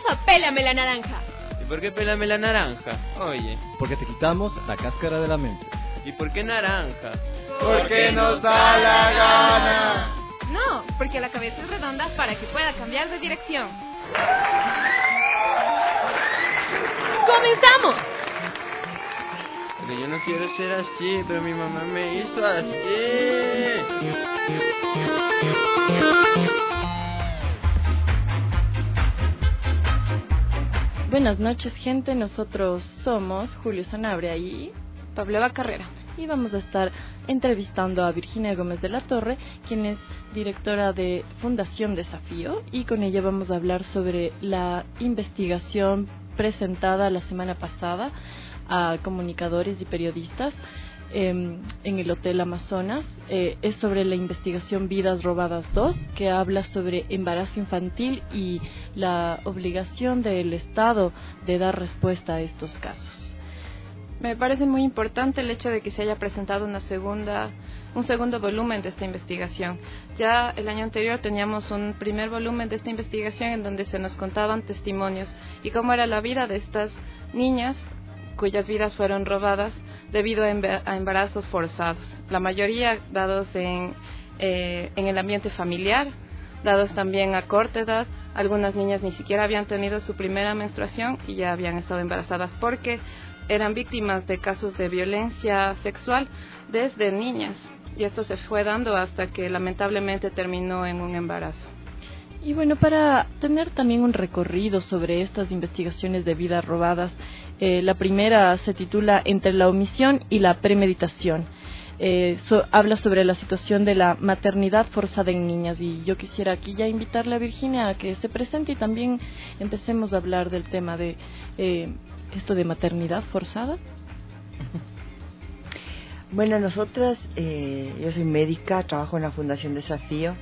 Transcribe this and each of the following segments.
a Pélame la Naranja. ¿Y por qué pélame la naranja? Oye. Porque te quitamos la cáscara de la mente. ¿Y por qué naranja? Porque nos da la gana. No, porque la cabeza es redonda para que pueda cambiar de dirección. ¡Comenzamos! Pero yo no quiero ser así, pero mi mamá me hizo así. Buenas noches, gente. Nosotros somos Julio Sanabria y Pablo Carrera. Y vamos a estar entrevistando a Virginia Gómez de la Torre, quien es directora de Fundación Desafío, y con ella vamos a hablar sobre la investigación presentada la semana pasada a comunicadores y periodistas en el Hotel Amazonas. Es sobre la investigación Vidas Robadas 2, que habla sobre embarazo infantil y la obligación del Estado de dar respuesta a estos casos. Me parece muy importante el hecho de que se haya presentado un segundo volumen de esta investigación. Ya el año anterior teníamos un primer volumen de esta investigación en donde se nos contaban testimonios y cómo era la vida de estas niñas cuyas vidas fueron robadas debido a embarazos forzados. La mayoría dados en el ambiente familiar, dados también a corta edad. Algunas niñas ni siquiera habían tenido su primera menstruación y ya habían estado embarazadas porque eran víctimas de casos de violencia sexual desde niñas, y esto se fue dando hasta que lamentablemente terminó en un embarazo. Y bueno, para tener también un recorrido sobre estas investigaciones de vidas robadas, la primera se titula Entre la omisión y la premeditación. Habla sobre la situación de la maternidad forzada en niñas, y yo quisiera aquí ya invitarle a Virginia a que se presente y también empecemos a hablar del tema de esto de maternidad forzada. Bueno, nosotras, yo soy médica, trabajo en la Fundación Desafío.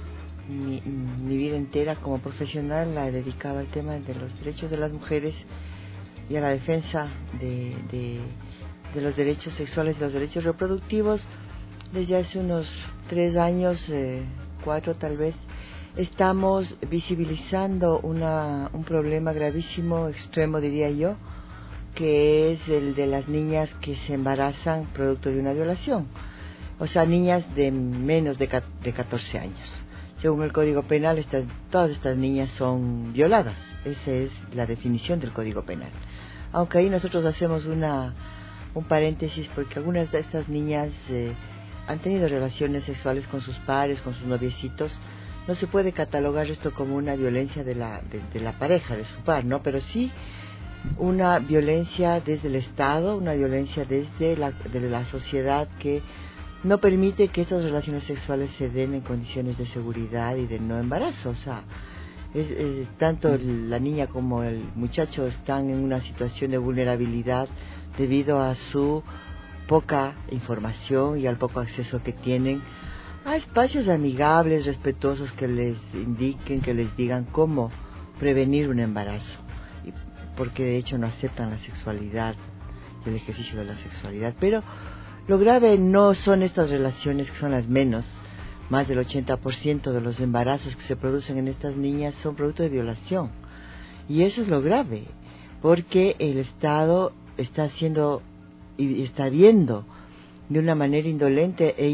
Mi vida entera como profesional la he dedicado al tema de los derechos de las mujeres y a la defensa de los derechos sexuales y los derechos reproductivos. Desde hace unos 3 años, 4 tal vez, estamos visibilizando un problema gravísimo, extremo diría yo, que es el de las niñas que se embarazan producto de una violación. O sea, niñas de menos de 14 años. Según el Código Penal, todas estas niñas son violadas. Esa es la definición del Código Penal. Aunque ahí nosotros hacemos un paréntesis, porque algunas de estas niñas han tenido relaciones sexuales con sus pares, con sus noviecitos. No se puede catalogar esto como una violencia de la pareja, de su par, ¿no? Pero sí una violencia desde el Estado, una violencia desde la sociedad que no permite que estas relaciones sexuales se den en condiciones de seguridad y de no embarazo. O sea, tanto la niña como el muchacho están en una situación de vulnerabilidad debido a su poca información y al poco acceso que tienen a espacios amigables, respetuosos, que les indiquen, que les digan cómo prevenir un embarazo, porque de hecho no aceptan la sexualidad, el ejercicio de la sexualidad. Pero lo grave no son estas relaciones, que son las menos. Más del 80% de los embarazos que se producen en estas niñas son producto de violación, y eso es lo grave, porque el Estado está haciendo y está viendo de una manera indolente e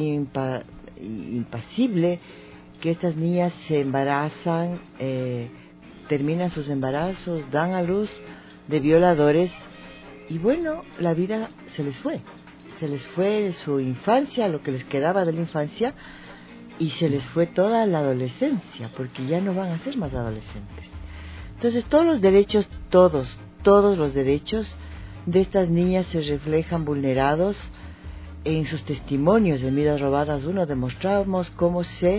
impasible que estas niñas se embarazan, terminan sus embarazos, dan a luz de violadores, y bueno, la vida se les fue su infancia, lo que les quedaba de la infancia, y se les fue toda la adolescencia, porque ya no van a ser más adolescentes. Entonces todos los derechos, todos los derechos de estas niñas se reflejan vulnerados en sus testimonios. En Vidas Robadas 1 demostramos cómo se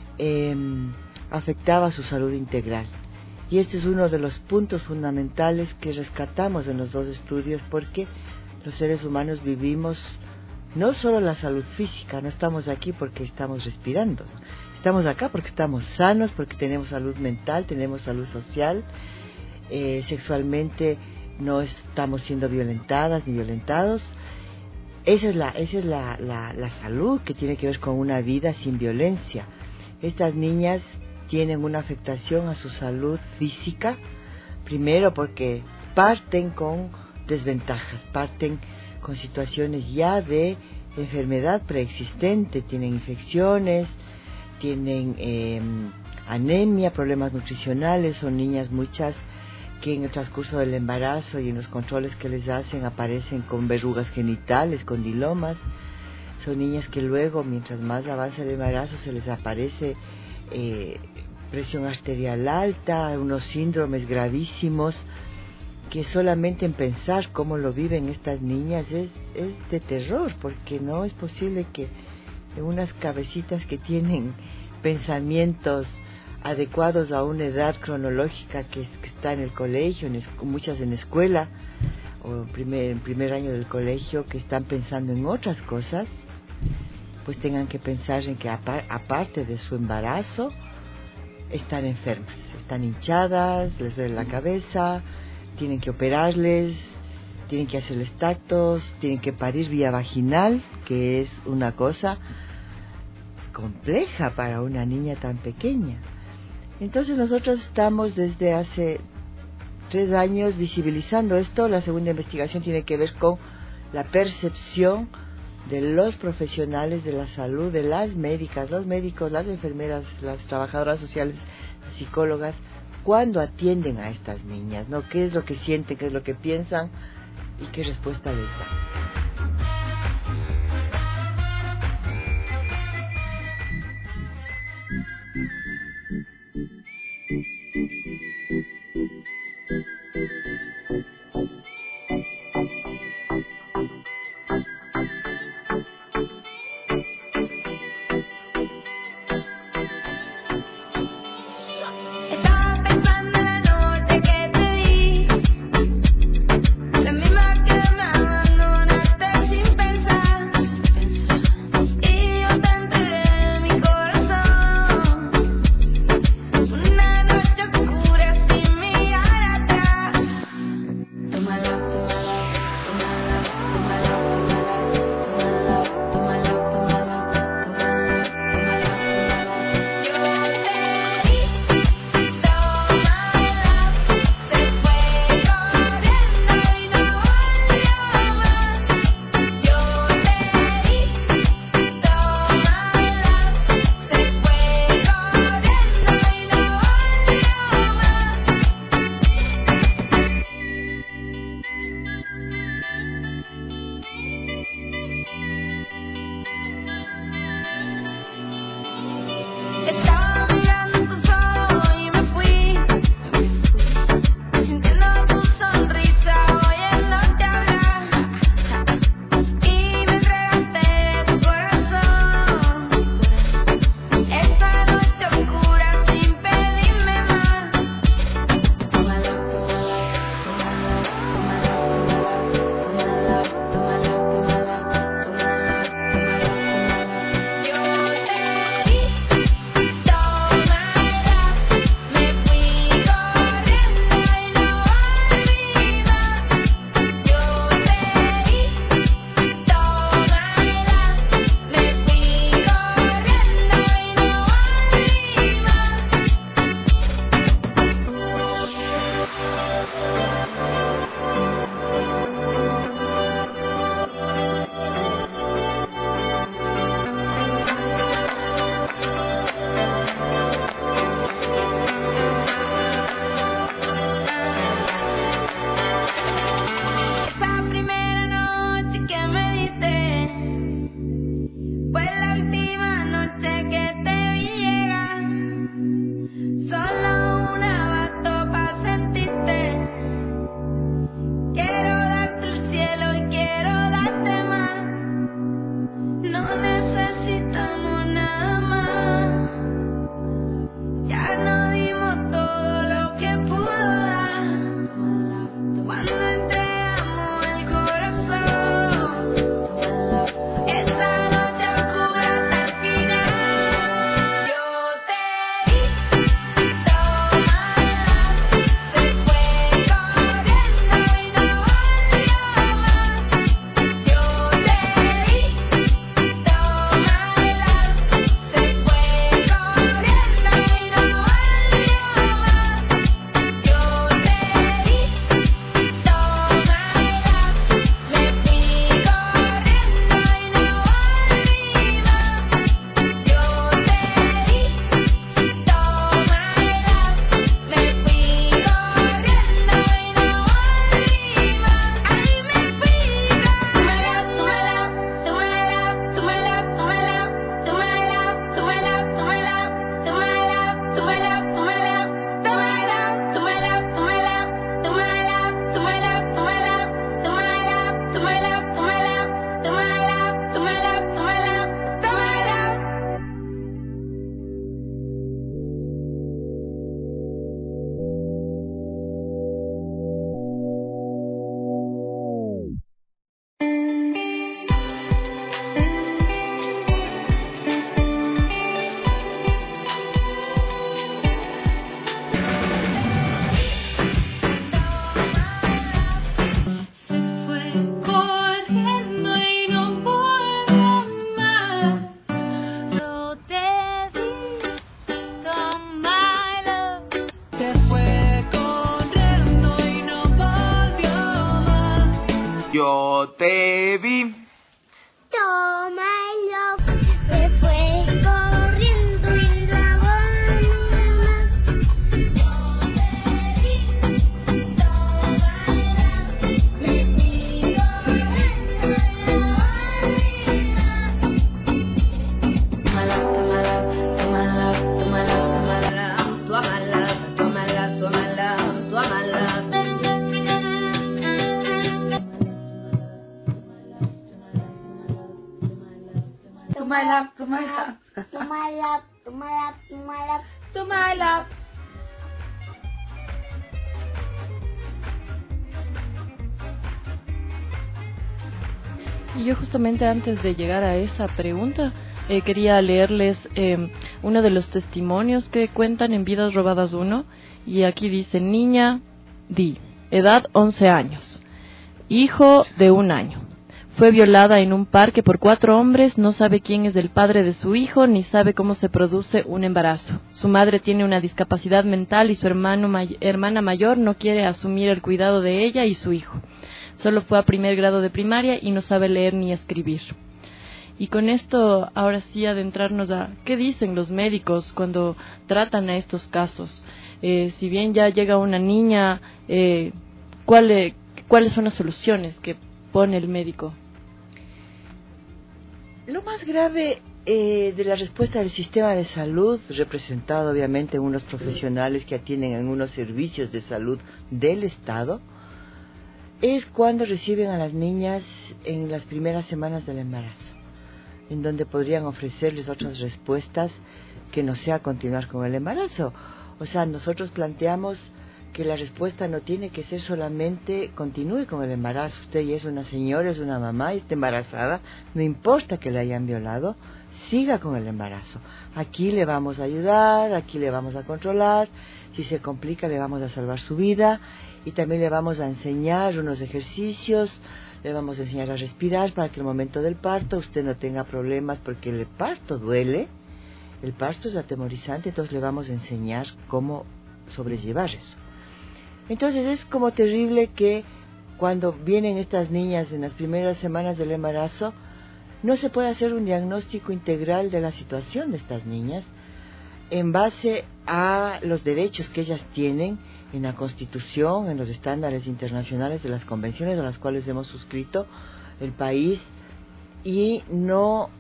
afectaba su salud integral. Y este es uno de los puntos fundamentales que rescatamos en los 2 estudios, porque los seres humanos vivimos no solo la salud física, no estamos aquí porque estamos respirando, estamos acá porque estamos sanos, porque tenemos salud mental, tenemos salud social, sexualmente no estamos siendo violentadas ni violentados. Esa es la salud que tiene que ver con una vida sin violencia. Estas niñas tienen una afectación a su salud física Primero porque parten con desventajas, parten con situaciones ya de enfermedad preexistente, tienen infecciones, tienen anemia, problemas nutricionales, son niñas muchas que en el transcurso del embarazo y en los controles que les hacen aparecen con verrugas genitales, con condilomas. Son niñas que luego, mientras más avanza el embarazo, se les aparece presión arterial alta, unos síndromes gravísimos que solamente en pensar cómo lo viven estas niñas es de terror, porque no es posible que en unas cabecitas que tienen pensamientos adecuados a una edad cronológica que está en el colegio, muchas en escuela o en primer año del colegio, que están pensando en otras cosas, pues tengan que pensar en que aparte de su embarazo están enfermas, están hinchadas, les duele la cabeza, tienen que operarles, tienen que hacerles tactos, tienen que parir vía vaginal, que es una cosa compleja para una niña tan pequeña. Entonces nosotros estamos desde hace 3 años visibilizando esto. La segunda investigación tiene que ver con la percepción de los profesionales de la salud, de las médicas, los médicos, las enfermeras, las trabajadoras sociales, las psicólogas, cuando atienden a estas niñas, ¿no? ¿Qué es lo que sienten, qué es lo que piensan y qué respuesta les dan? La misma que me abandonó. cuando te vi. Tómalo, se fue corriendo y la Tómala. Y yo justamente antes de llegar a esa pregunta quería leerles uno de los testimonios que cuentan en Vidas Robadas 1, y aquí dice: niña Di, edad 11 años, hijo de 1 año. Fue violada en un parque por 4 hombres, no sabe quién es el padre de su hijo, ni sabe cómo se produce un embarazo. Su madre tiene una discapacidad mental y su hermana mayor no quiere asumir el cuidado de ella y su hijo. Solo fue a 1er grado de primaria y no sabe leer ni escribir. Y con esto, ahora sí, adentrarnos a qué dicen los médicos cuando tratan a estos casos. Si bien ya llega una niña, ¿cuáles son las soluciones que pone el médico? Lo más grave de la respuesta del sistema de salud, representado obviamente en unos profesionales que atienden en unos servicios de salud del Estado, es cuando reciben a las niñas en las primeras semanas del embarazo, en donde podrían ofrecerles otras respuestas que no sea continuar con el embarazo. O sea, nosotros planteamos que la respuesta no tiene que ser solamente continúe con el embarazo. Usted ya es una señora, es una mamá y está embarazada, no importa que le hayan violado, siga con el embarazo. Aquí le vamos a ayudar, aquí le vamos a controlar, si se complica le vamos a salvar su vida y también le vamos a enseñar unos ejercicios, le vamos a enseñar a respirar para que el momento del parto usted no tenga problemas, porque el parto duele, el parto es atemorizante, entonces le vamos a enseñar cómo sobrellevar eso. Entonces es como terrible que cuando vienen estas niñas en las primeras semanas del embarazo no se puede hacer un diagnóstico integral de la situación de estas niñas en base a los derechos que ellas tienen en la Constitución, en los estándares internacionales de las convenciones a las cuales hemos suscrito el país, y no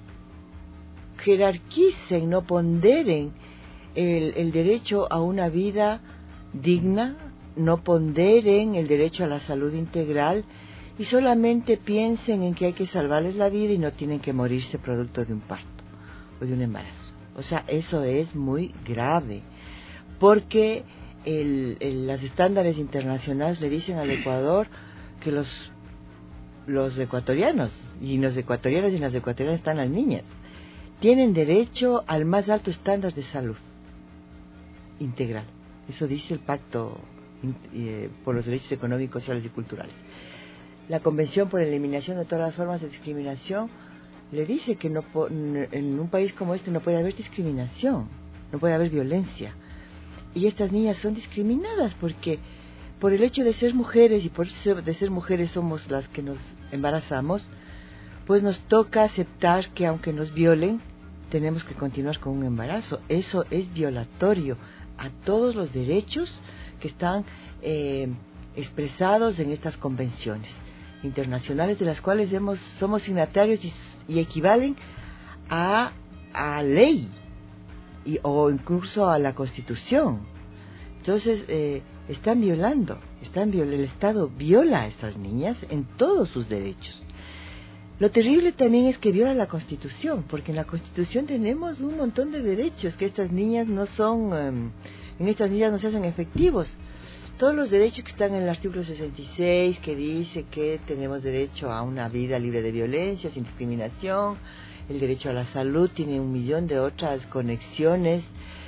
jerarquicen, no ponderen el derecho a una vida digna, no ponderen el derecho a la salud integral y solamente piensen en que hay que salvarles la vida y no tienen que morirse producto de un parto o de un embarazo. O sea, eso es muy grave, porque los estándares internacionales le dicen al Ecuador que los ecuatorianos y las ecuatorianas están las niñas, tienen derecho al más alto estándar de salud integral. Eso dice el Pacto por los Derechos Económicos, Sociales y Culturales. La Convención por la Eliminación de todas las formas de discriminación le dice que en un país como este no puede haber discriminación, no puede haber violencia. Y estas niñas son discriminadas porque por el hecho de ser mujeres, y por de ser mujeres somos las que nos embarazamos, pues nos toca aceptar que aunque nos violen, tenemos que continuar con un embarazo. Eso es violatorio a todos los derechos que están expresados en estas convenciones internacionales, de las cuales somos signatarios y equivalen a ley o incluso a la Constitución. Entonces están violando, el Estado viola a estas niñas en todos sus derechos. Lo terrible también es que viola la Constitución, porque en la Constitución tenemos un montón de derechos que estas niñas no son, en estas niñas no se hacen efectivos. Todos los derechos que están en el artículo 66, que dice que tenemos derecho a una vida libre de violencia, sin discriminación, el derecho a la salud, tiene 1.000.000 de otras conexiones.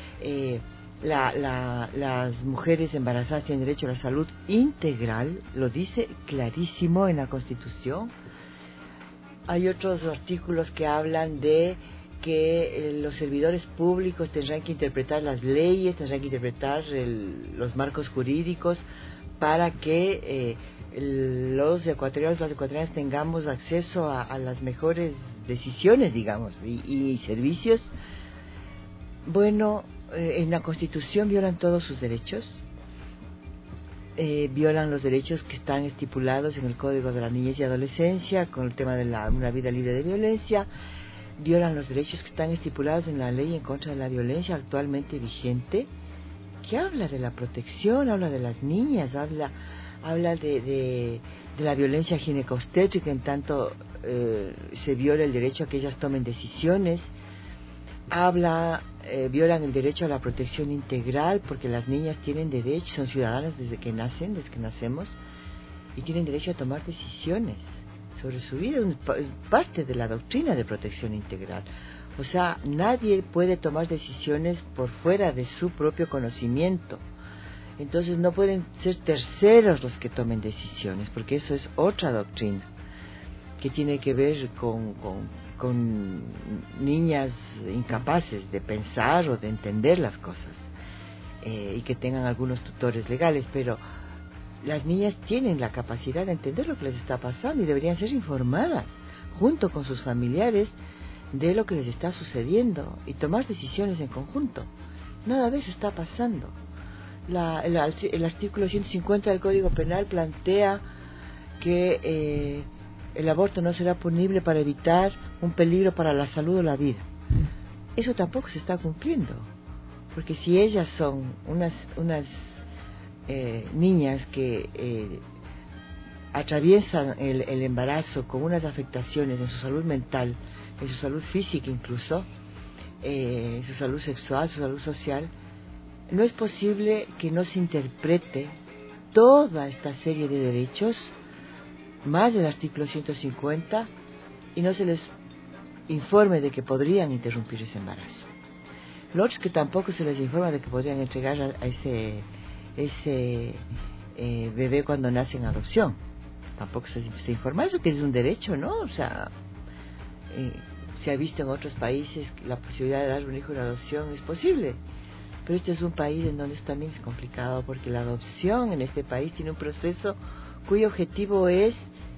Las mujeres embarazadas tienen derecho a la salud integral, lo dice clarísimo en la Constitución. Hay otros artículos que hablan de que los servidores públicos tendrán que interpretar las leyes, tendrán que interpretar los marcos jurídicos para que los ecuatorianos, las ecuatorianas tengamos acceso a las mejores decisiones, digamos, y servicios. Bueno, en la Constitución violan todos sus derechos, violan los derechos que están estipulados en el Código de la Niñez y Adolescencia con el tema de una vida libre de violencia, violan los derechos que están estipulados en la ley en contra de la violencia actualmente vigente, que habla de la protección, habla de las niñas, habla de la violencia ginecobstétrica, en tanto se viola el derecho a que ellas tomen decisiones, violan el derecho a la protección integral, porque las niñas tienen derecho, son ciudadanas desde que nacemos, y tienen derecho a tomar decisiones sobre su vida, es parte de la doctrina de protección integral. O sea, nadie puede tomar decisiones por fuera de su propio conocimiento. Entonces no pueden ser terceros los que tomen decisiones, porque eso es otra doctrina que tiene que ver con niñas incapaces de pensar o de entender las cosas, y que tengan algunos tutores legales, pero las niñas tienen la capacidad de entender lo que les está pasando y deberían ser informadas junto con sus familiares de lo que les está sucediendo y tomar decisiones en conjunto. Nada de eso está pasando. El artículo 150 del Código Penal plantea que el aborto no será punible para evitar un peligro para la salud o la vida. Eso tampoco se está cumpliendo, porque si ellas son unas niñas que atraviesan el embarazo con unas afectaciones en su salud mental, en su salud física incluso, en su salud sexual, su salud social, no es posible que no se interprete toda esta serie de derechos, más del artículo 150, y no se les informe de que podrían interrumpir ese embarazo. Lo otro es que tampoco se les informa de que podrían entregar a ese bebé cuando nace en adopción. Tampoco se informa eso, que es un derecho, ¿no? O sea, se ha visto en otros países que la posibilidad de dar un hijo en adopción es posible, pero este es un país en donde también es complicado, porque la adopción en este país tiene un proceso cuyo objetivo es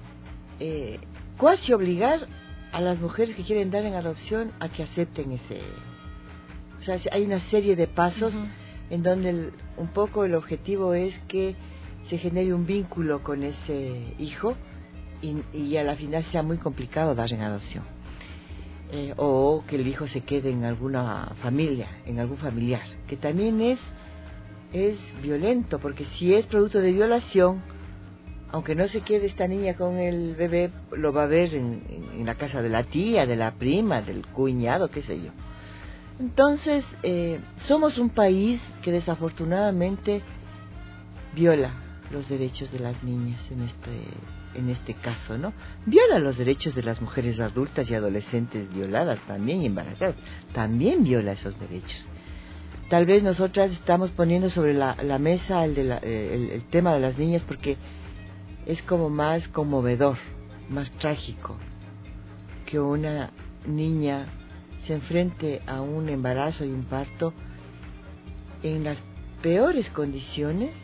casi obligar a las mujeres que quieren dar en adopción a que acepten ese. O sea, hay una serie de pasos en donde un poco el objetivo es que se genere un vínculo con ese hijo y a la final sea muy complicado dar en adopción, o que el hijo se quede en alguna familia, en algún familiar, que también es violento, porque si es producto de violación, aunque no se quede esta niña con el bebé, lo va a ver en la casa de la tía, de la prima, del cuñado, qué sé yo. Entonces, somos un país que desafortunadamente viola los derechos de las niñas en este caso, ¿no? Viola los derechos de las mujeres adultas y adolescentes violadas también, y embarazadas, también viola esos derechos. Tal vez nosotras estamos poniendo sobre la mesa el tema de las niñas porque es como más conmovedor, más trágico, que una niña se enfrente a un embarazo y un parto en las peores condiciones,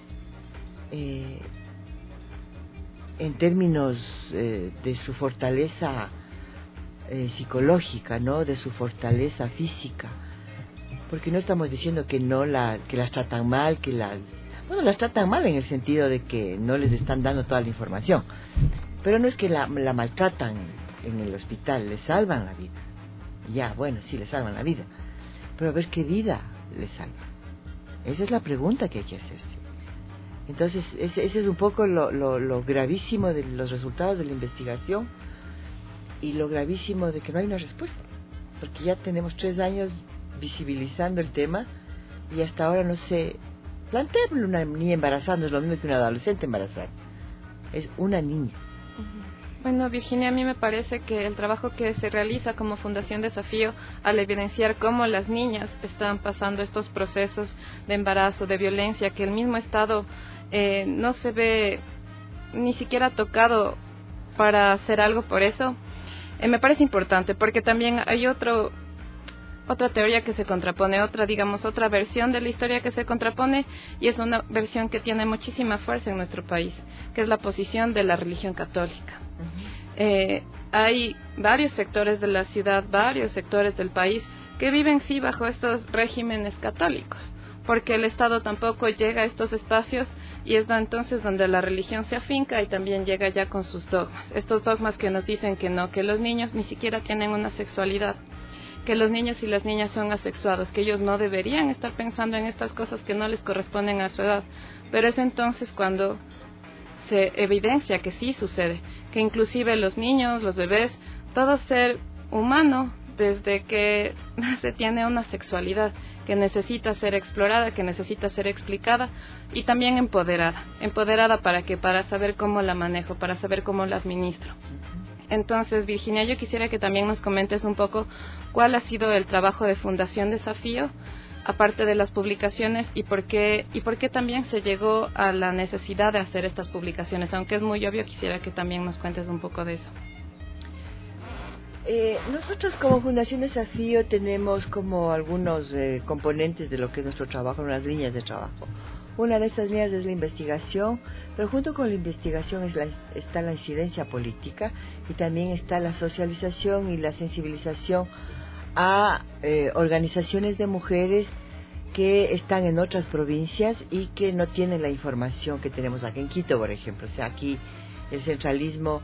en términos de su fortaleza psicológica, ¿no? De su fortaleza física, porque no estamos diciendo que las tratan mal, las tratan mal en el sentido de que no les están dando toda la información, pero no es que la maltratan en el hospital, le salvan la vida. Ya, bueno, sí, le salvan la vida, pero a ver qué vida le salva. Esa es la pregunta que hay que hacerse. Entonces, ese es un poco lo gravísimo de los resultados de la investigación y lo gravísimo de que no hay una respuesta, porque ya tenemos 3 años visibilizando el tema y hasta ahora no se plantea. Una niña embarazada no es lo mismo que una adolescente embarazada, es una niña. Bueno, Virginia, a mí me parece que el trabajo que se realiza como Fundación Desafío al evidenciar cómo las niñas están pasando estos procesos de embarazo, de violencia, que el mismo Estado no se ve ni siquiera tocado para hacer algo por eso, me parece importante, porque también hay otro otra teoría que se contrapone, otra versión de la historia que se contrapone, y es una versión que tiene muchísima fuerza en nuestro país, que es la posición de la religión católica. Hay varios sectores de la ciudad, varios sectores del país que viven sí bajo estos regímenes católicos, porque el Estado tampoco llega a estos espacios, y es entonces donde la religión se afinca y también llega ya con sus dogmas. Estos dogmas que nos dicen que no, que los niños ni siquiera tienen una sexualidad, que los niños y las niñas son asexuados, que ellos no deberían estar pensando en estas cosas que no les corresponden a su edad. Pero es entonces cuando se evidencia que sí sucede, que inclusive los niños, los bebés, todo ser humano, desde que se tiene una sexualidad que necesita ser explorada, que necesita ser explicada, y también empoderada. ¿Empoderada para qué? Para saber cómo la manejo, para saber cómo la administro. Entonces, Virginia, yo quisiera que también nos comentes un poco cuál ha sido el trabajo de Fundación Desafío, aparte de las publicaciones, y por qué también se llegó a la necesidad de hacer estas publicaciones. Aunque es muy obvio, quisiera que también nos cuentes un poco de eso. Nosotros como Fundación Desafío tenemos como algunos componentes de lo que es nuestro trabajo, unas líneas de trabajo. Una de estas líneas es la investigación, pero junto con la investigación está la incidencia política, y también está la socialización y la sensibilización a organizaciones de mujeres que están en otras provincias y que no tienen la información que tenemos aquí en Quito, por ejemplo. O sea, aquí el centralismo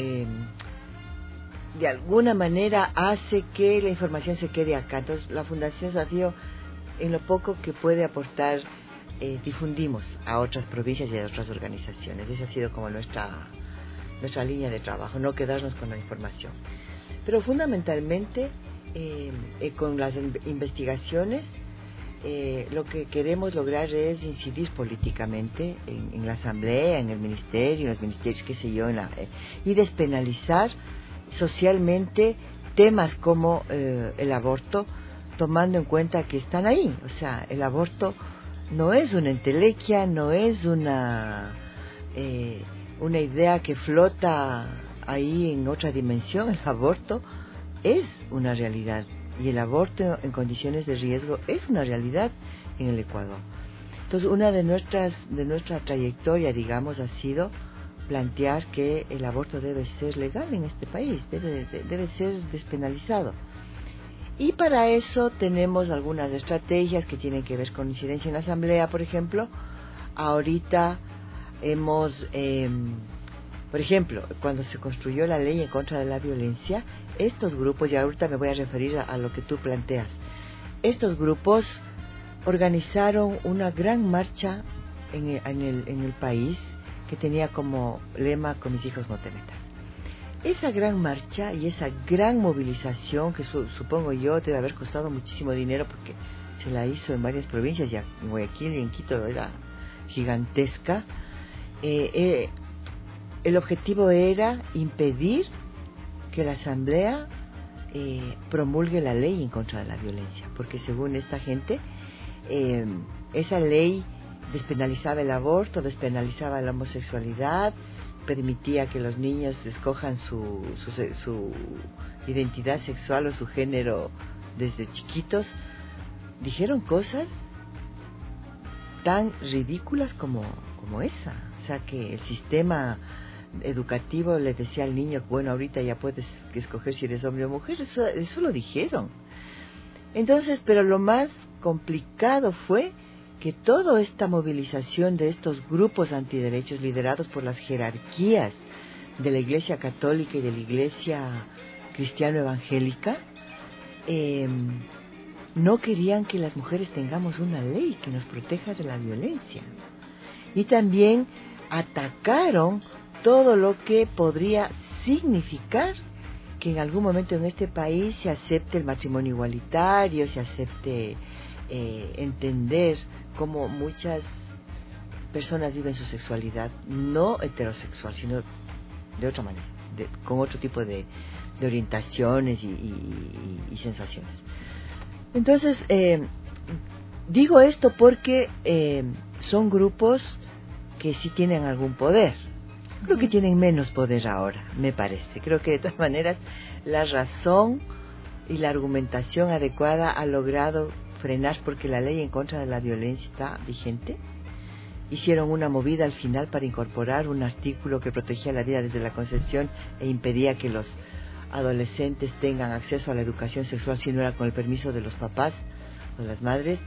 de alguna manera hace que la información se quede acá. Entonces, la Fundación Desafío, en lo poco que puede aportar, difundimos a otras provincias y a otras organizaciones. Esa ha sido como nuestra línea de trabajo, no quedarnos con la información. Pero fundamentalmente, con las investigaciones, lo que queremos lograr es incidir políticamente en la asamblea, en el ministerio, en los ministerios, qué sé yo, y despenalizar socialmente temas como el aborto, tomando en cuenta que están ahí. O sea, el aborto no es una entelequia, no es una idea que flota ahí en otra dimensión. El aborto es una realidad, y el aborto en condiciones de riesgo es una realidad en el Ecuador. Entonces, una de nuestra trayectoria, digamos, ha sido plantear que el aborto debe ser legal en este país, debe ser despenalizado. Y para eso tenemos algunas estrategias que tienen que ver con incidencia en la asamblea. Por ejemplo, ahorita hemos, por ejemplo, cuando se construyó la ley en contra de la violencia, estos grupos, y ahorita me voy a referir a lo que tú planteas, estos grupos organizaron una gran marcha en el país, que tenía como lema: con mis hijos no te metas. Esa gran marcha y esa gran movilización, que supongo yo debe haber costado muchísimo dinero, porque se la hizo en varias provincias, ya en Guayaquil y en Quito era gigantesca. El objetivo era impedir que la asamblea promulgue la ley en contra de la violencia, porque según esta gente, esa ley despenalizaba el aborto, despenalizaba la homosexualidad, permitía que los niños escojan su identidad sexual o su género desde chiquitos. Dijeron cosas tan ridículas como esa. O sea, que el sistema educativo le decía al niño: bueno, ahorita ya puedes escoger si eres hombre o mujer. Eso lo dijeron. Entonces, pero lo más complicado fue que toda esta movilización de estos grupos antiderechos, liderados por las jerarquías de la Iglesia Católica y de la Iglesia Cristiano-Evangélica, no querían que las mujeres tengamos una ley que nos proteja de la violencia. Y también atacaron todo lo que podría significar que en algún momento en este país se acepte el matrimonio igualitario, se acepte entender cómo muchas personas viven su sexualidad no heterosexual, sino de otra manera, con otro tipo de orientaciones y sensaciones. Entonces, digo esto porque son grupos que sí tienen algún poder. Creo que tienen menos poder ahora, me parece. Creo que de todas maneras la razón y la argumentación adecuada ha logrado frenar, porque la ley en contra de la violencia está vigente. Hicieron una movida al final para incorporar un artículo que protegía la vida desde la concepción e impedía que los adolescentes tengan acceso a la educación sexual si no era con el permiso de los papás o de las madres,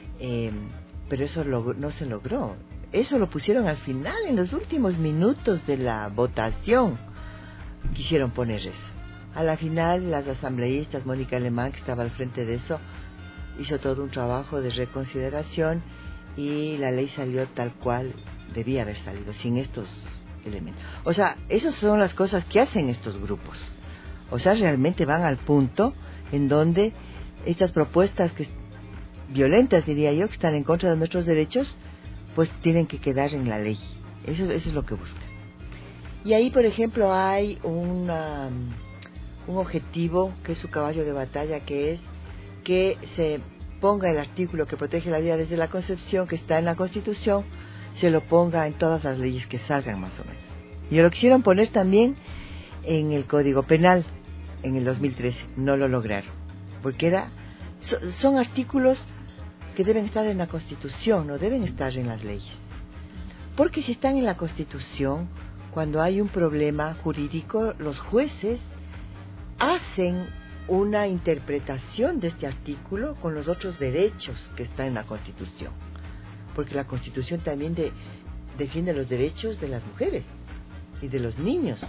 pero eso no se logró. Eso lo pusieron al final, en los últimos minutos de la votación quisieron poner eso. A la final, las asambleístas, Mónica Alemán, que estaba al frente de eso, hizo todo un trabajo de reconsideración y la ley salió tal cual debía haber salido, sin estos elementos. O sea, esas son las cosas que hacen estos grupos. O sea, realmente van al punto en donde estas propuestas violentas, diría yo, que están en contra de nuestros derechos, pues tienen que quedar en la ley. Eso es lo que buscan. Y ahí, por ejemplo, hay un objetivo que es su caballo de batalla, que es que se ponga el artículo que protege la vida desde la concepción, que está en la Constitución, se lo ponga en todas las leyes que salgan, más o menos. Y lo quisieron poner también en el Código Penal en el 2013, no lo lograron, porque son artículos que deben estar en la Constitución, no deben estar en las leyes. Porque si están en la Constitución, cuando hay un problema jurídico, los jueces hacen una interpretación de este artículo con los otros derechos que están en la Constitución. Porque la Constitución también defiende los derechos de las mujeres y de los niños.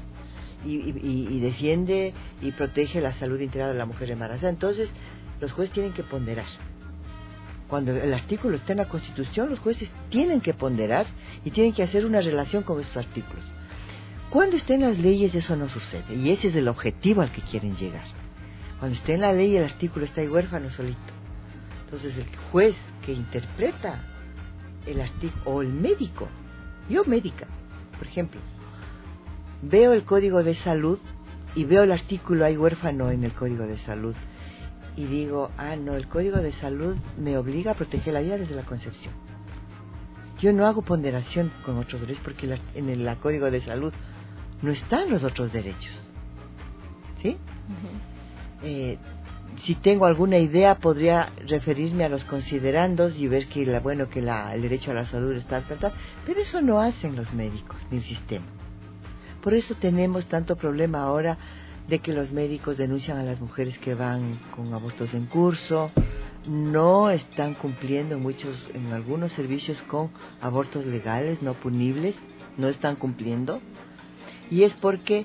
Y defiende y protege la salud integral de la mujer embarazada. Entonces, los jueces tienen que ponderar. Cuando el artículo está en la Constitución, los jueces tienen que ponderar y tienen que hacer una relación con estos artículos. Cuando esté en las leyes, eso no sucede, y ese es el objetivo al que quieren llegar. Cuando esté en la ley, el artículo está ahí huérfano solito. Entonces, el juez que interpreta el artículo, o el médico, yo médica, por ejemplo, veo el Código de Salud y veo el artículo ahí huérfano en el Código de Salud y digo, no, el Código de Salud me obliga a proteger la vida desde la concepción. Yo no hago ponderación con otros derechos porque en el Código de Salud no están los otros derechos, ¿sí? Uh-huh. Si tengo alguna idea podría referirme a los considerandos y ver que el derecho a la salud está tal, pero eso no hacen los médicos ni el sistema. Por eso tenemos tanto problema ahora de que los médicos denuncian a las mujeres que van con abortos en curso, no están cumpliendo en algunos servicios con abortos legales, no punibles, no están cumpliendo, y es porque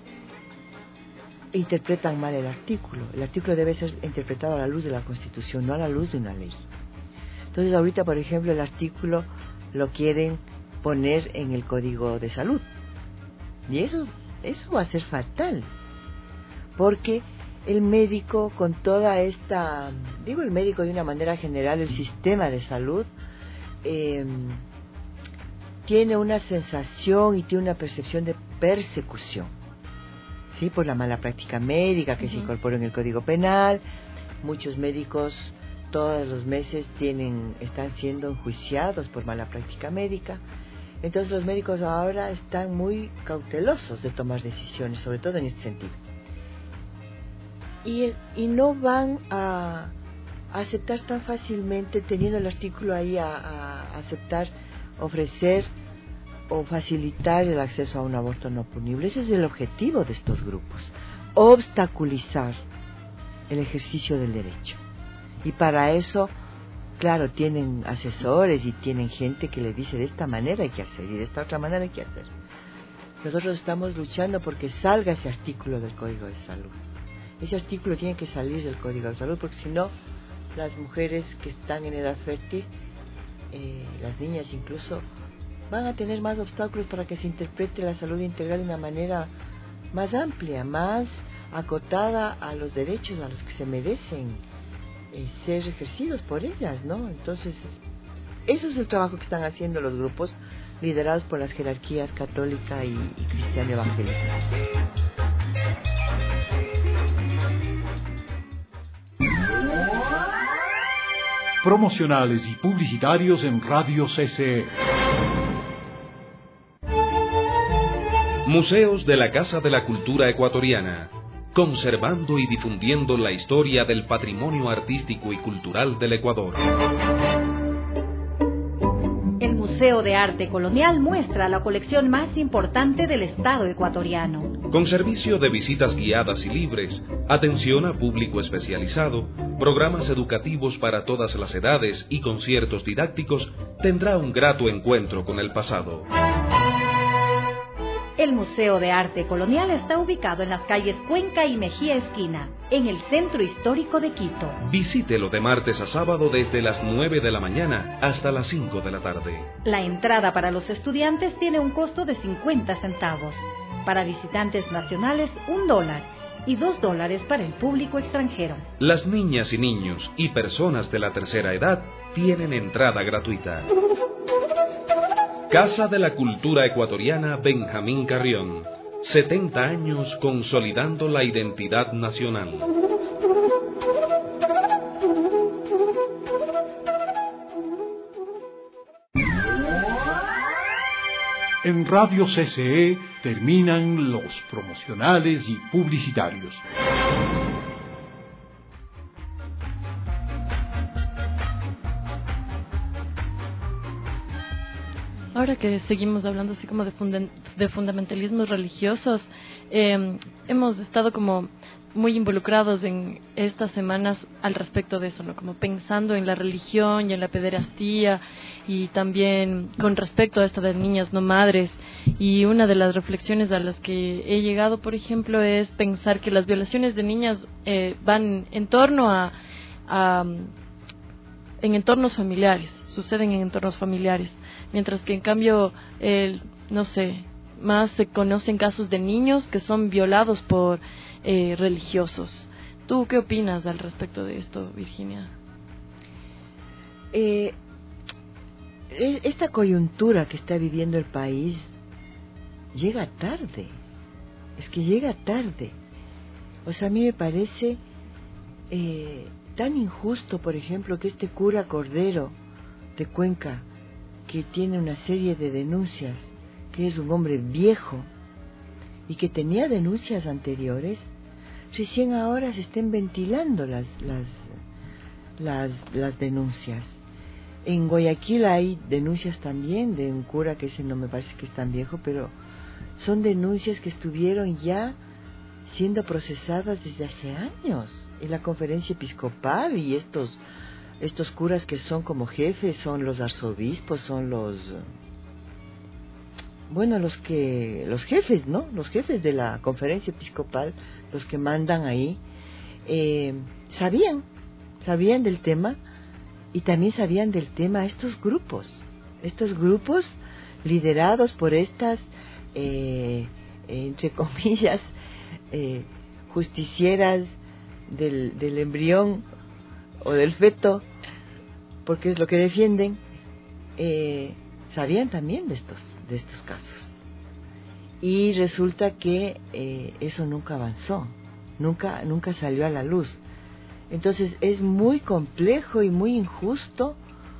interpretan mal el artículo. El artículo debe ser interpretado a la luz de la Constitución, no a la luz de una ley. Entonces ahorita, por ejemplo, el artículo lo quieren poner en el Código de Salud. Y eso va a ser fatal, porque el médico con toda esta, digo el médico de una manera general, el sistema de salud, tiene una sensación y tiene una percepción de persecución, ¿sí? Por la mala práctica médica que se incorporó en el Código Penal. Muchos médicos todos los meses están siendo enjuiciados por mala práctica médica. Entonces los médicos ahora están muy cautelosos de tomar decisiones, sobre todo en este sentido. Y no van a aceptar tan fácilmente, teniendo el artículo ahí, a aceptar, ofrecer o facilitar el acceso a un aborto no punible. Ese es el objetivo de estos grupos, obstaculizar el ejercicio del derecho. Y para eso, claro, tienen asesores y tienen gente que les dice de esta manera hay que hacer y de esta otra manera hay que hacer. Nosotros estamos luchando porque salga ese artículo del Código de Salud. Ese artículo tiene que salir del Código de Salud, porque si no, las mujeres que están en edad fértil, las niñas incluso, van a tener más obstáculos para que se interprete la salud integral de una manera más amplia, más acotada a los derechos a los que se merecen ser ejercidos por ellas, ¿no? Entonces, eso es el trabajo que están haciendo los grupos liderados por las jerarquías católica y cristiana evangélica. Promocionales y publicitarios en Radio CCE. Museos de la Casa de la Cultura Ecuatoriana. conservando y difundiendo la historia del patrimonio artístico y cultural del Ecuador. El Museo de Arte Colonial muestra la colección más importante del Estado ecuatoriano. Con servicio de visitas guiadas y libres, atención a público especializado, programas educativos para todas las edades y conciertos didácticos, tendrá un grato encuentro con el pasado. El Museo de Arte Colonial está ubicado en las calles Cuenca y Mejía Esquina, en el centro histórico de Quito. Visítelo de martes a sábado desde las 9 de la mañana hasta las 5 de la tarde. La entrada para los estudiantes tiene un costo de 50 centavos. Para visitantes nacionales, $1 y $2 para el público extranjero. Las niñas y niños y personas de la tercera edad tienen entrada gratuita. Casa de la Cultura Ecuatoriana Benjamín Carrión. 70 años consolidando la identidad nacional. En Radio CCE terminan los promocionales y publicitarios. Ahora que seguimos hablando así como de fundamentalismos religiosos, hemos estado como muy involucrados en estas semanas al respecto de eso, ¿no? Como pensando en la religión y en la pederastía, y también con respecto a esto de niñas no madres. Y una de las reflexiones a las que he llegado, por ejemplo, es pensar que las violaciones de niñas van en torno en entornos familiares, suceden en entornos familiares, mientras que en cambio, no sé, más se conocen casos de niños que son violados por religiosos. ¿Tú qué opinas al respecto de esto, Virginia? Esta coyuntura que está viviendo el país llega tarde. Es que llega tarde. O sea, a mí me parece tan injusto, por ejemplo, que este cura Cordero de Cuenca, que tiene una serie de denuncias, que es un hombre viejo y que tenía denuncias anteriores, recién ahora se estén ventilando las denuncias. En Guayaquil hay denuncias también de un cura que ese no me parece que es tan viejo, pero son denuncias que estuvieron ya siendo procesadas desde hace años en la conferencia episcopal, y estos curas que son como jefes son los arzobispos, son los jefes, ¿no? Los jefes de la conferencia episcopal, los que mandan ahí, sabían del tema, y también sabían del tema estos grupos liderados por estas, entre comillas, justicieras del embrión o del feto, porque es lo que defienden. Sabían también de estos casos, y resulta que eso nunca avanzó, nunca salió a la luz. Entonces es muy complejo y muy injusto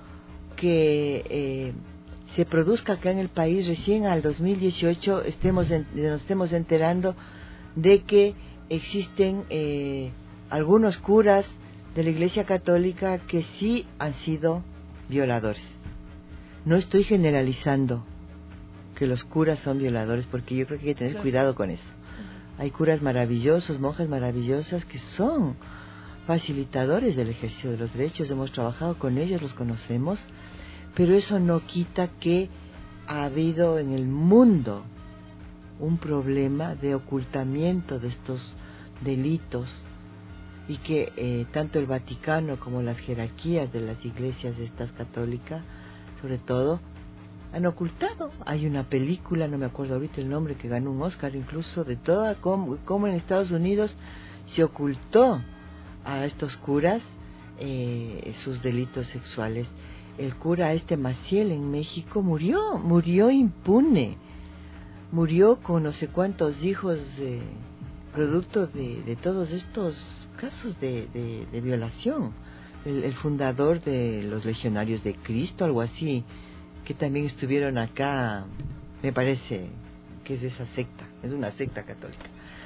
que se produzca acá en el país recién al 2018 nos estemos enterando de que existen algunos curas de la Iglesia Católica que sí han sido violadores. No estoy generalizando que los curas son violadores, porque yo creo que hay que tener cuidado con eso. Hay curas maravillosos, monjas maravillosas que son facilitadores del ejercicio de los derechos. Hemos trabajado con ellos, los conocemos, pero eso no quita que ha habido en el mundo un problema de ocultamiento de estos delitos, y que tanto el Vaticano como las jerarquías de las iglesias estas católicas, sobre todo, han ocultado. Hay una película, no me acuerdo ahorita el nombre, que ganó un Oscar incluso, de toda cómo en Estados Unidos se ocultó a estos curas sus delitos sexuales. El cura Maciel en México murió impune, murió con no sé cuántos hijos, producto de todos estos casos de violación. El fundador de los Legionarios de Cristo, algo así, que también estuvieron acá, me parece que es de esa secta, es una secta católica.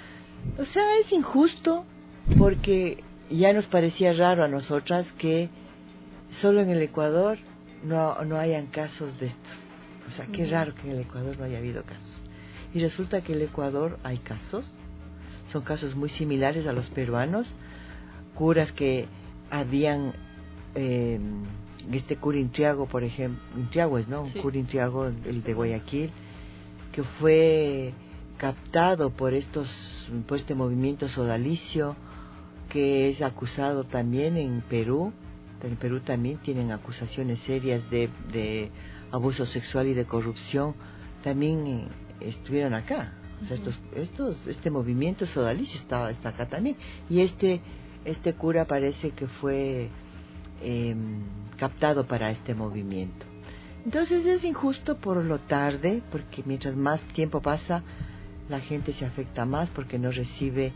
O sea, es injusto porque ya nos parecía raro a nosotras que solo en el Ecuador no hayan casos de estos. O sea, qué raro que en el Ecuador no haya habido casos. Y resulta que en el Ecuador hay casos, son casos muy similares a los peruanos, curas que habían, este cura Intriago, por ejemplo, Intriago es, ¿no? Un cura Intriago, el de Guayaquil, que fue captado por este movimiento sodalicio, que es acusado también en Perú. En Perú también tienen acusaciones serias de abuso sexual y de corrupción. También estuvieron acá. O sea, este movimiento sodalicio está acá también. Y este cura parece que fue captado para este movimiento. Entonces es injusto por lo tarde, porque mientras más tiempo pasa, la gente se afecta más porque no recibe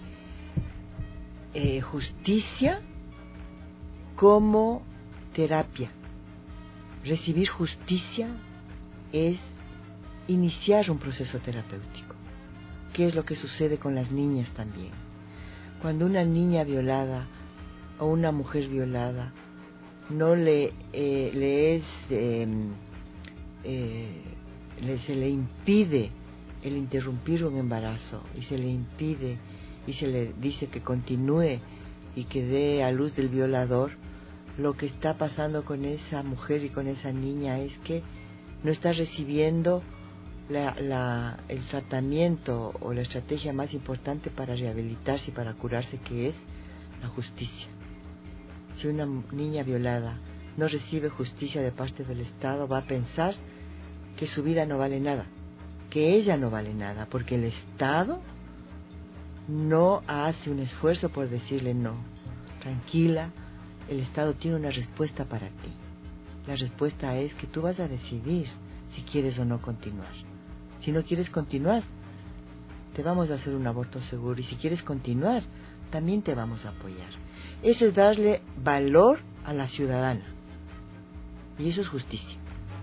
justicia como terapia. Recibir justicia es iniciar un proceso terapéutico. ¿Qué es lo que sucede con las niñas también? Cuando una niña violada o una mujer violada no se le impide el interrumpir un embarazo y se le impide y se le dice que continúe y que dé a luz del violador, lo que está pasando con esa mujer y con esa niña es que no está recibiendo el tratamiento o la estrategia más importante para rehabilitarse y para curarse, que es la justicia. Si una niña violada no recibe justicia de parte del Estado, va a pensar que su vida no vale nada, que ella no vale nada, porque el Estado no hace un esfuerzo por decirle no. Tranquila, el Estado tiene una respuesta para ti. La respuesta es que tú vas a decidir si quieres o no continuar. Si no quieres continuar, te vamos a hacer un aborto seguro, y si quieres continuar, también te vamos a apoyar. Eso es darle valor a la ciudadana, y eso es justicia.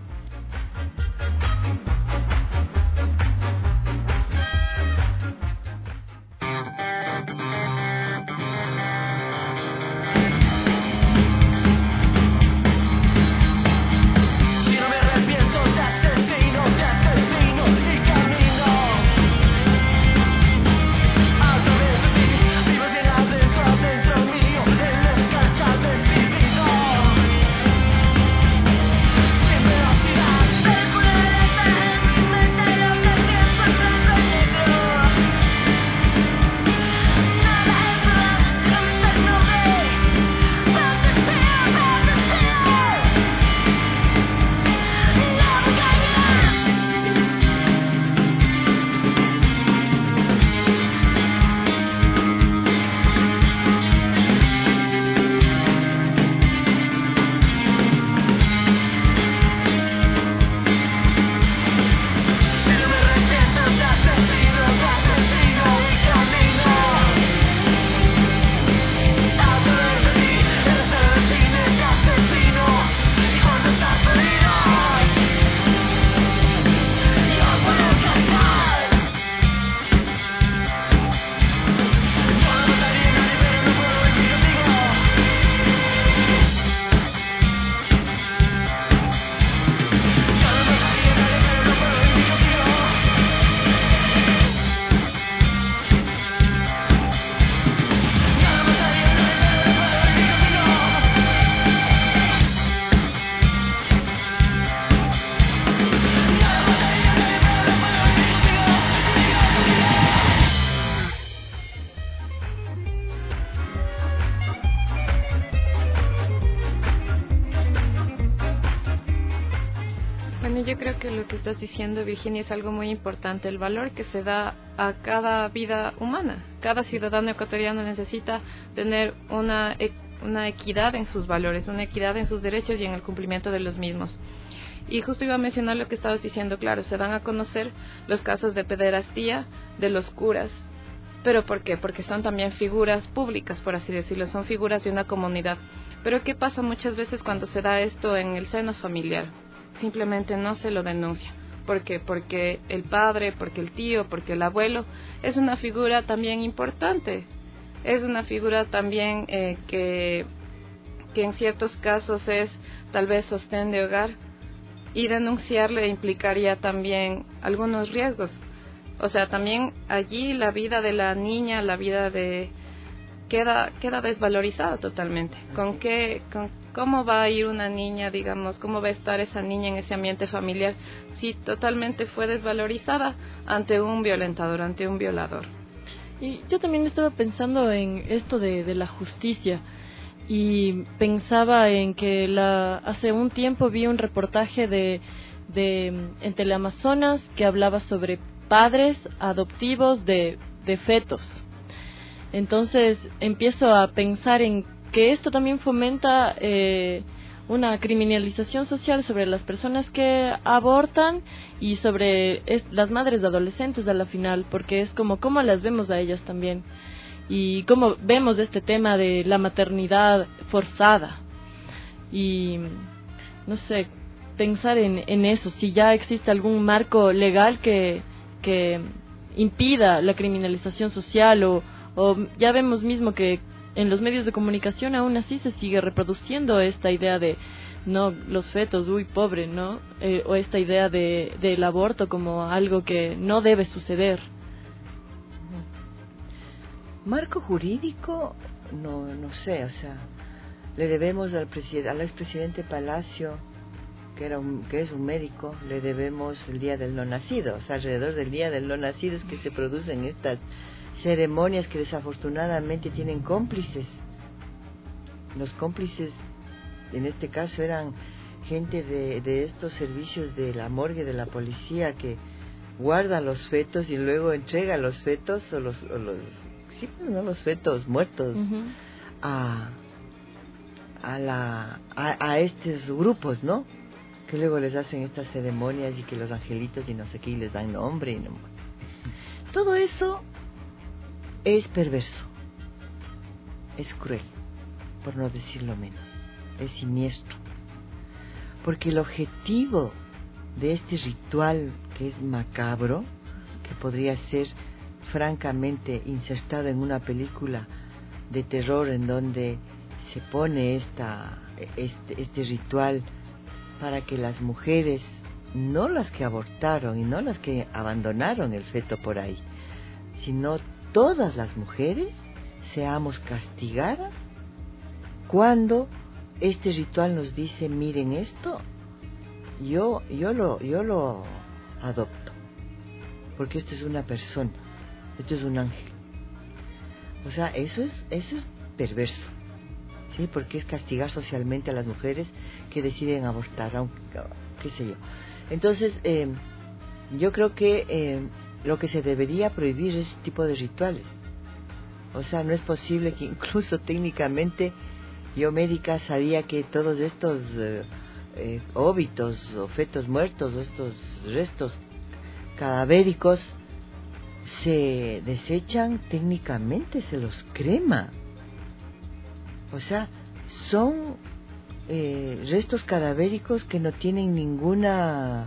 Yo creo que lo que estás diciendo, Virginia, es algo muy importante, el valor que se da a cada vida humana. Cada ciudadano ecuatoriano necesita tener una equidad en sus valores, una equidad en sus derechos y en el cumplimiento de los mismos. Y justo iba a mencionar lo que estabas diciendo, claro, se dan a conocer los casos de pederastía de los curas. ¿Pero por qué? Porque son también figuras públicas, por así decirlo, son figuras de una comunidad. Pero ¿qué pasa muchas veces cuando se da esto en el seno familiar? Simplemente no se lo denuncia. porque el padre, porque el tío, porque el abuelo es una figura también importante, es una figura también que en ciertos casos es tal vez sostén de hogar, y denunciarle implicaría también algunos riesgos. O sea, también allí la vida de la niña, la vida de queda desvalorizada totalmente. ¿Cómo va a ir una niña, digamos, cómo va a estar esa niña en ese ambiente familiar si totalmente fue desvalorizada ante un violentador, ante un violador? Y yo también estaba pensando en esto de la justicia, y pensaba en que hace un tiempo vi un reportaje en Teleamazonas que hablaba sobre padres adoptivos de fetos. Entonces empiezo a pensar en que esto también fomenta una criminalización social sobre las personas que abortan y sobre las madres de adolescentes a la final, porque es como cómo las vemos a ellas también, y cómo vemos este tema de la maternidad forzada. Y no sé, pensar en eso, si ya existe algún marco legal que impida la criminalización social, o ya vemos mismo que en los medios de comunicación aún así se sigue reproduciendo esta idea de no, los fetos, uy, pobre, ¿no? O esta idea del aborto como algo que no debe suceder. Marco jurídico, no sé, o sea, le debemos al expresidente Palacio, que es un médico, le debemos el Día del No Nacido. O sea, alrededor del Día del No Nacido es que se producen estas ceremonias que desafortunadamente tienen cómplices. Los cómplices en este caso eran gente de estos servicios de la morgue de la policía, que guarda los fetos y luego entrega los fetos los fetos muertos a estos grupos, ¿no? Que luego les hacen estas ceremonias y que los angelitos y no sé qué, y les dan nombre y no. Todo eso es perverso, es cruel, por no decirlo menos, es siniestro, porque el objetivo de este ritual, que es macabro, que podría ser francamente insertado en una película de terror en donde se pone este ritual para que las mujeres, no las que abortaron y no las que abandonaron el feto por ahí, sino todas las mujeres, seamos castigadas cuando este ritual nos dice: miren esto, yo lo adopto, porque esto es una persona, esto es un ángel. O sea, eso es perverso, ¿sí? Porque es castigar socialmente a las mujeres que deciden abortar, aunque, qué sé yo. Entonces, yo creo que lo que se debería prohibir es este tipo de rituales. O sea, no es posible que incluso técnicamente, yo médica sabía que todos estos óbitos o fetos muertos o estos restos cadavéricos se desechan técnicamente, se los crema. O sea, son restos cadavéricos que no tienen ninguna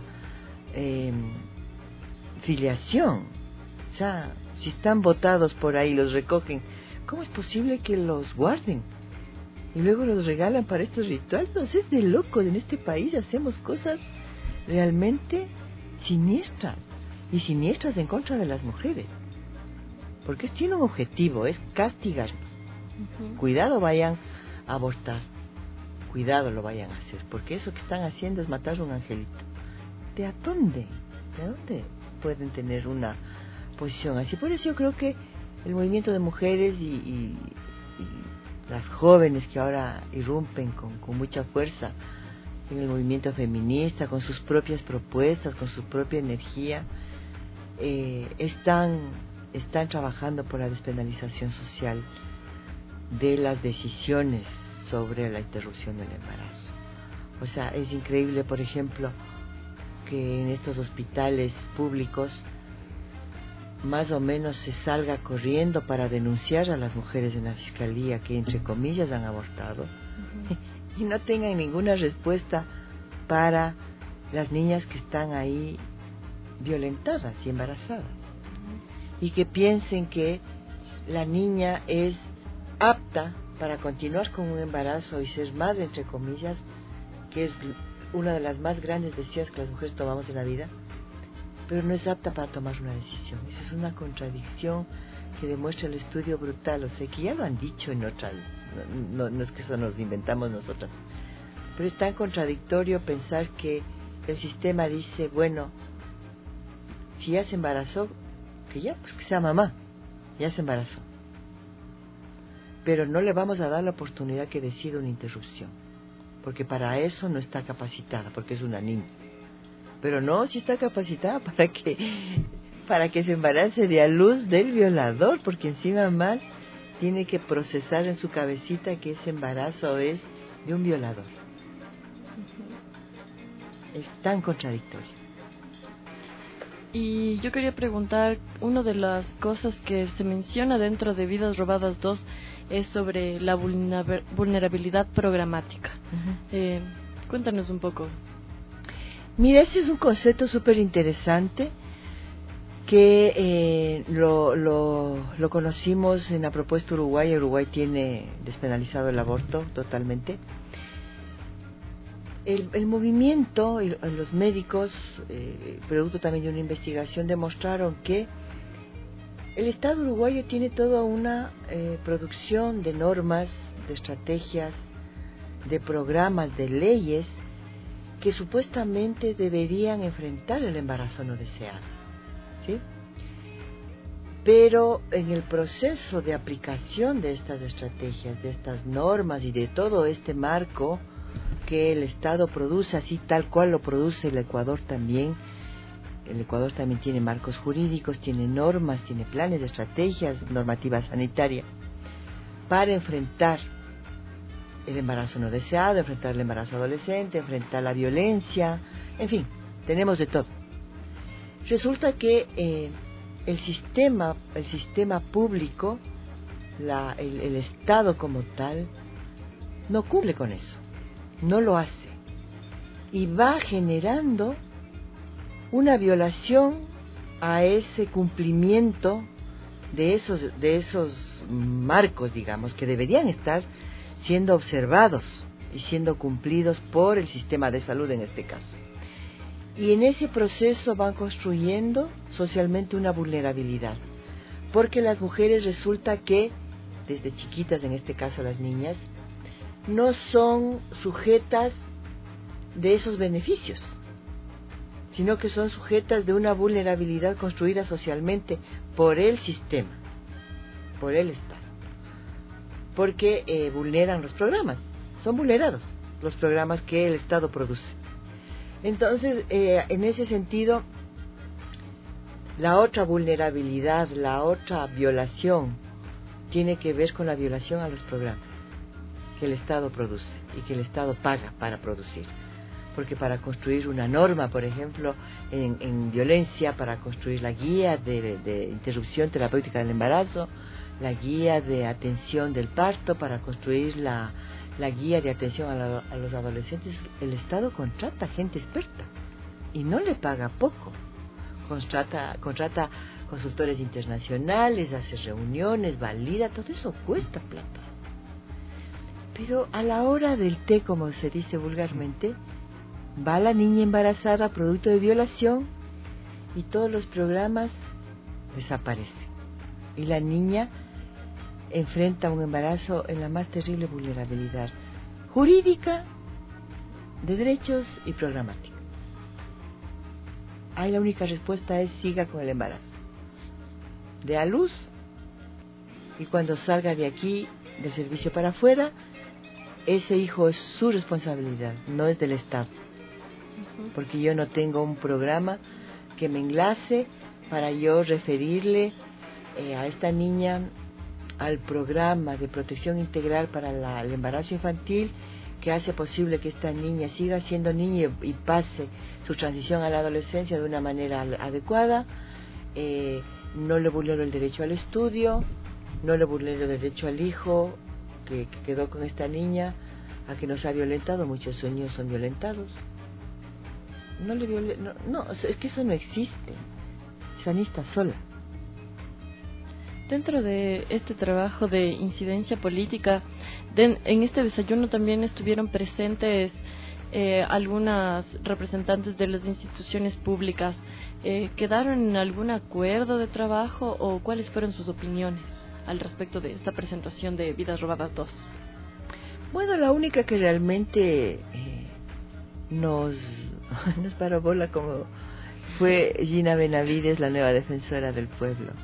filiación. O sea, si están botados por ahí, los recogen, ¿cómo es posible que los guarden y luego los regalan para estos rituales? Entonces, es de loco. En este país hacemos cosas realmente siniestras, y siniestras en contra de las mujeres, porque tiene un objetivo, es castigarnos. Cuidado vayan a abortar, cuidado lo vayan a hacer, porque eso que están haciendo es matar a un angelito. ¿De dónde pueden tener una posición así? Por eso yo creo que el movimiento de mujeres y las jóvenes que ahora irrumpen con mucha fuerza en el movimiento feminista, con sus propias propuestas, con su propia energía, están trabajando por la despenalización social de las decisiones sobre la interrupción del embarazo. O sea, es increíble, por ejemplo, que en estos hospitales públicos más o menos se salga corriendo para denunciar a las mujeres en la fiscalía que, entre comillas, han abortado, y no tengan ninguna respuesta para las niñas que están ahí violentadas y embarazadas, y que piensen que la niña es apta para continuar con un embarazo y ser madre, entre comillas, que es una de las más grandes decisiones que las mujeres tomamos en la vida, pero no es apta para tomar una decisión. Esa es una contradicción que demuestra el estudio brutal. O sea, que ya lo han dicho en otras, no es que eso nos inventamos nosotras, pero es tan contradictorio pensar que el sistema dice, bueno, si ya se embarazó, que ya, pues que sea mamá, ya se embarazó, pero no le vamos a dar la oportunidad que decida una interrupción, porque para eso no está capacitada, porque es una niña. Pero no, sí está capacitada para que se embarace de a luz del violador, porque encima más tiene que procesar en su cabecita que ese embarazo es de un violador. Es tan contradictorio. Y yo quería preguntar, una de las cosas que se menciona dentro de Vidas Robadas 2 es sobre la vulnerabilidad programática. Cuéntanos un poco. Mira, ese es un concepto súper interesante que lo conocimos en la propuesta uruguaya. Uruguay tiene despenalizado el aborto totalmente. El movimiento y los médicos, producto también de una investigación, demostraron que el Estado uruguayo tiene toda una producción de normas, de estrategias, de programas, de leyes que supuestamente deberían enfrentar el embarazo no deseado, ¿sí? Pero en el proceso de aplicación de estas estrategias, de estas normas y de todo este marco que el Estado produce, así tal cual lo produce el Ecuador también. El Ecuador también tiene marcos jurídicos, tiene normas, tiene planes de estrategias, normativa sanitaria para enfrentar el embarazo no deseado, enfrentar el embarazo adolescente, enfrentar la violencia, en fin, tenemos de todo. Resulta que el sistema público, el Estado como tal, no cumple con eso, no lo hace, y va generando una violación a ese cumplimiento de esos marcos, digamos, que deberían estar siendo observados y siendo cumplidos por el sistema de salud en este caso. Y en ese proceso van construyendo socialmente una vulnerabilidad, porque las mujeres resulta que, desde chiquitas, en este caso las niñas, no son sujetas de esos beneficios, sino que son sujetas de una vulnerabilidad construida socialmente por el sistema, por el Estado, porque vulneran los programas, son vulnerados los programas que el Estado produce. Entonces, en ese sentido, la otra vulnerabilidad, la otra violación, tiene que ver con la violación a los programas que el Estado produce y que el Estado paga para producir. Porque para construir una norma, por ejemplo, en violencia, para construir la guía de interrupción terapéutica del embarazo, la guía de atención del parto, para construir la guía de atención a los adolescentes, el Estado contrata gente experta y no le paga poco. Contrata consultores internacionales, hace reuniones, valida, todo eso cuesta plata. Pero a la hora del té, como se dice vulgarmente, va la niña embarazada producto de violación y todos los programas desaparecen. Y la niña enfrenta un embarazo en la más terrible vulnerabilidad jurídica, de derechos y programática. Ahí la única respuesta es: siga con el embarazo, dé a luz, y cuando salga de aquí, del servicio para afuera, ese hijo es su responsabilidad, no es del Estado. Porque yo no tengo un programa que me enlace para yo referirle a esta niña al programa de protección integral para el embarazo infantil, que hace posible que esta niña siga siendo niña y pase su transición a la adolescencia de una manera adecuada. No le vulnero el derecho al estudio, no le vulnero el derecho al hijo que quedó con esta niña, a que no se ha violentado. Muchos niños son violentados. no le viole, no, es que eso no existe. Es Anista sola. Dentro de este trabajo de incidencia política, en este desayuno también estuvieron presentes algunas representantes de las instituciones públicas. ¿Quedaron en algún acuerdo de trabajo o cuáles fueron sus opiniones al respecto de esta presentación de Vidas Robadas 2? Bueno, la única que realmente nos paró bola como fue Gina Benavides, la nueva defensora del pueblo.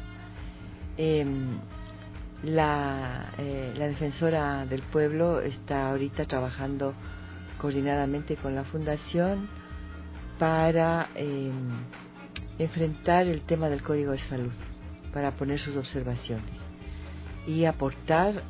La defensora del pueblo está ahorita trabajando coordinadamente con la fundación para enfrentar el tema del Código de Salud, para poner sus observaciones y aportar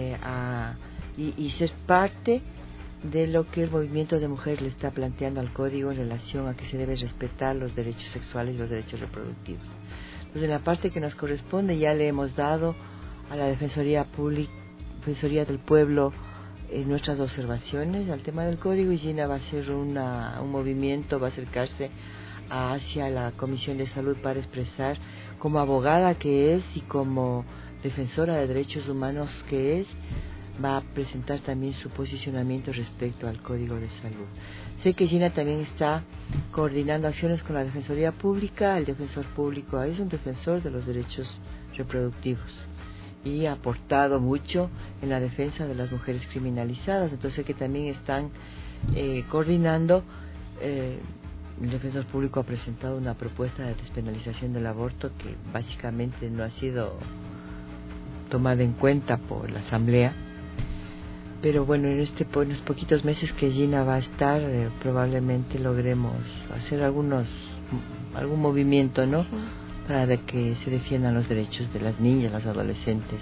y ser parte de lo que el movimiento de mujeres le está planteando al Código en relación a que se debe respetar los derechos sexuales y los derechos reproductivos. Entonces, en la parte que nos corresponde ya le hemos dado a la Defensoría del Pueblo nuestras observaciones al tema del Código, y Gina va a hacer un movimiento, va a acercarse hacia la Comisión de Salud para expresar, como abogada que es y como defensora de derechos humanos que es, va a presentar también su posicionamiento respecto al Código de Salud. Sé que Gina también está coordinando acciones con la Defensoría Pública. El defensor público es un defensor de los derechos reproductivos y ha aportado mucho en la defensa de las mujeres criminalizadas. Entonces sé que también están coordinando. El defensor público ha presentado una propuesta de despenalización del aborto que básicamente no ha sido tomada en cuenta por la Asamblea. Pero bueno, en unos poquitos meses que Gina va a estar, probablemente logremos hacer algún movimiento, ¿no? Para que se defiendan los derechos de las niñas, las adolescentes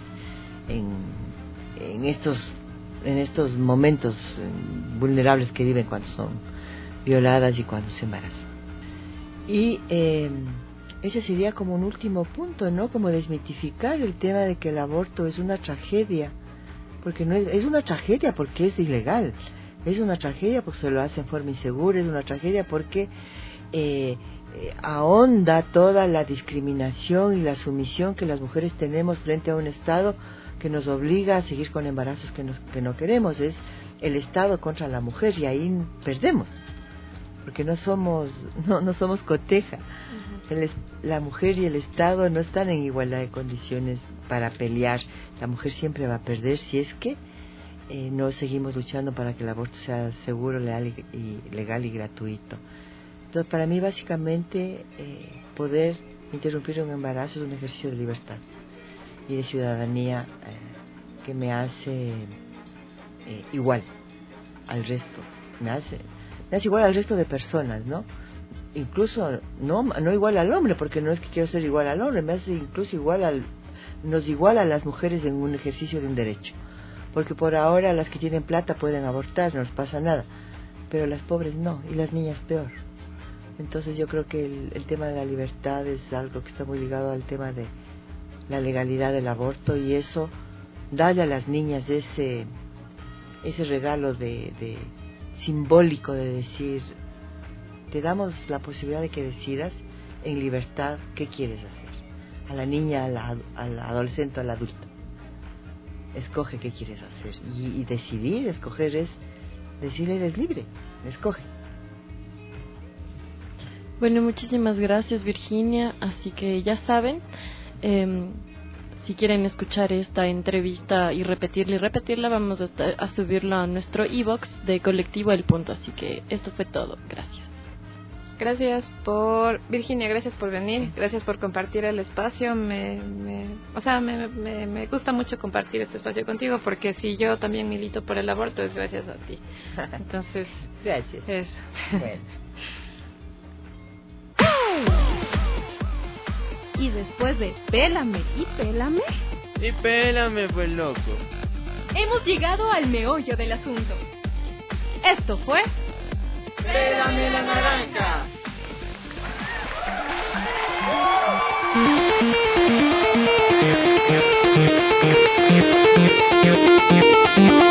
en estos momentos vulnerables que viven cuando son violadas y cuando se embarazan. Y ese sería como un último punto, ¿no? Como desmitificar el tema de que el aborto es una tragedia. Porque no es una tragedia porque es ilegal, es una tragedia porque se lo hace en forma insegura, es una tragedia porque ahonda toda la discriminación y la sumisión que las mujeres tenemos frente a un Estado que nos obliga a seguir con embarazos que no queremos. Es el Estado contra la mujer y ahí perdemos, porque no somos coteja. La mujer y el Estado no están en igualdad de condiciones para pelear. La mujer siempre va a perder si es que no seguimos luchando para que el aborto sea seguro, legal y gratuito. Entonces, para mí, básicamente, poder interrumpir un embarazo es un ejercicio de libertad y de ciudadanía que me hace igual al resto. Me hace igual al resto de personas, ¿no? Incluso no igual al hombre, porque no es que quiero ser igual al hombre, me hace incluso nos iguala a las mujeres en un ejercicio de un derecho, porque por ahora las que tienen plata pueden abortar, no les pasa nada, pero las pobres no, y las niñas peor. Entonces yo creo que el tema de la libertad es algo que está muy ligado al tema de la legalidad del aborto, y eso, darle a las niñas ese regalo de simbólico de decir, te damos la posibilidad de que decidas en libertad qué quieres hacer. A la niña, al adolescente, al adulto. Escoge qué quieres hacer. Y decidir, escoger es decir, eres libre, escoge. Bueno, muchísimas gracias, Virginia. Así que ya saben, si quieren escuchar esta entrevista y repetirla, vamos a subirla a nuestro iVoox de Colectivo El Punto. Así que esto fue todo. Gracias. Gracias Virginia, gracias por venir, gracias por compartir el espacio. Me gusta mucho compartir este espacio contigo, porque si yo también milito por el aborto es gracias a ti. Entonces, gracias. Eso. Bueno. Y después de pélame y pélame, pues loco, hemos llegado al meollo del asunto. Esto fue ¡Pélame la naranja!